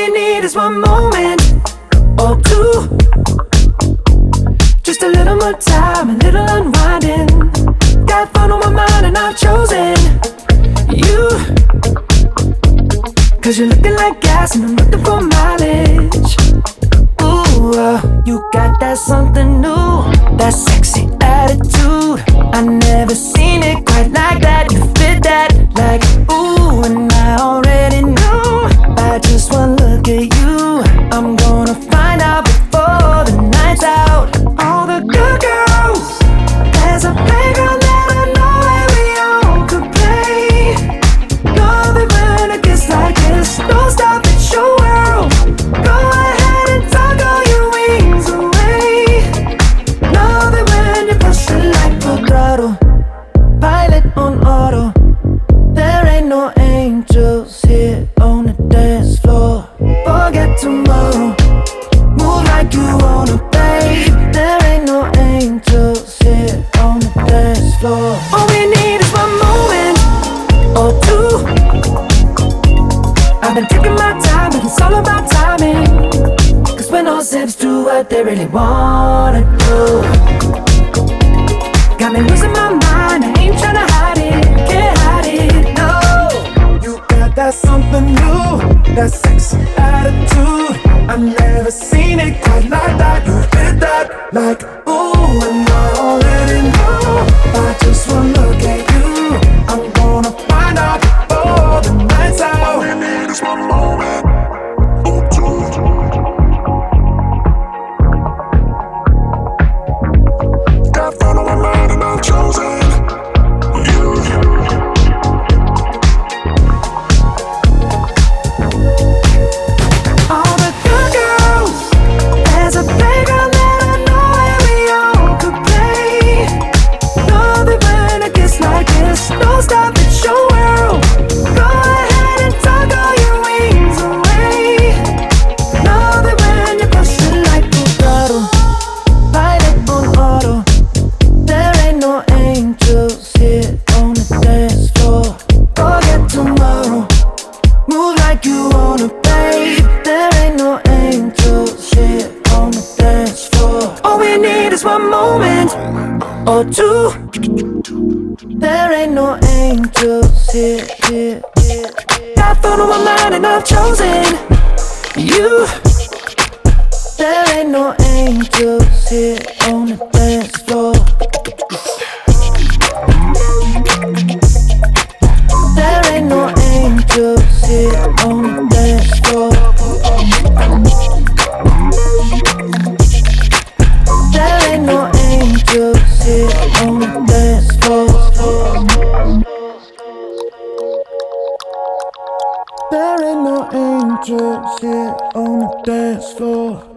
we need is one moment or two, just a little more time, a little unwinding. Got fun on my mind and I've chosen you, 'cause you're looking like gas and I'm looking for mileage. Ooh, you got that something new, that sexy attitude. I never seen it quite like that. You fit that like ooh, and I already knew by just one look at you. I'm gonna find out before the night's out. All the good girls, there's a playground that I know where we all could play. Love it when it gets like this. Don't stop, it's your world. Go ahead and tug all your wings away. Love it when you push it like a throttle, pilot on auto. There ain't no angels here on the dance floor. Forget tomorrow, move like you wanna, babe. There ain't no angels here on the dance floor. All we need is one moment or two. I've been taking my time, but it's all about timing. 'Cause when all zips do what they really wanna do, got me losing my mind, I ain't tryna hide it, can't hide it, no. You got that something new, that sexy attitude. I've never seen it quite like that. You fit that like ooh, and I already know by just one look at you. I'm gonna find out before the night's out. All we need is one moment or two. Got fun on my mind and I've chosen you. All the good girls, there's a playground that I know where we all could play. Love it when it gets like this. Don't stop, it's your world. Go ahead and tug all your wings away. Love it when you push it like a throttle, pilot on auto. There ain't no angels here on the dance floor. Forget tomorrow, move like you wanna, babe. There ain't no angels here on the dance floor. All we need is one moment or two. There ain't no angels here, here, here. Got fun on my mind and I've chosen you. There ain't no angels here on the dance floor. There ain't no angels here on the dance floor. There ain't no angels here on the dance floor. There ain't no angels here on the dance floor.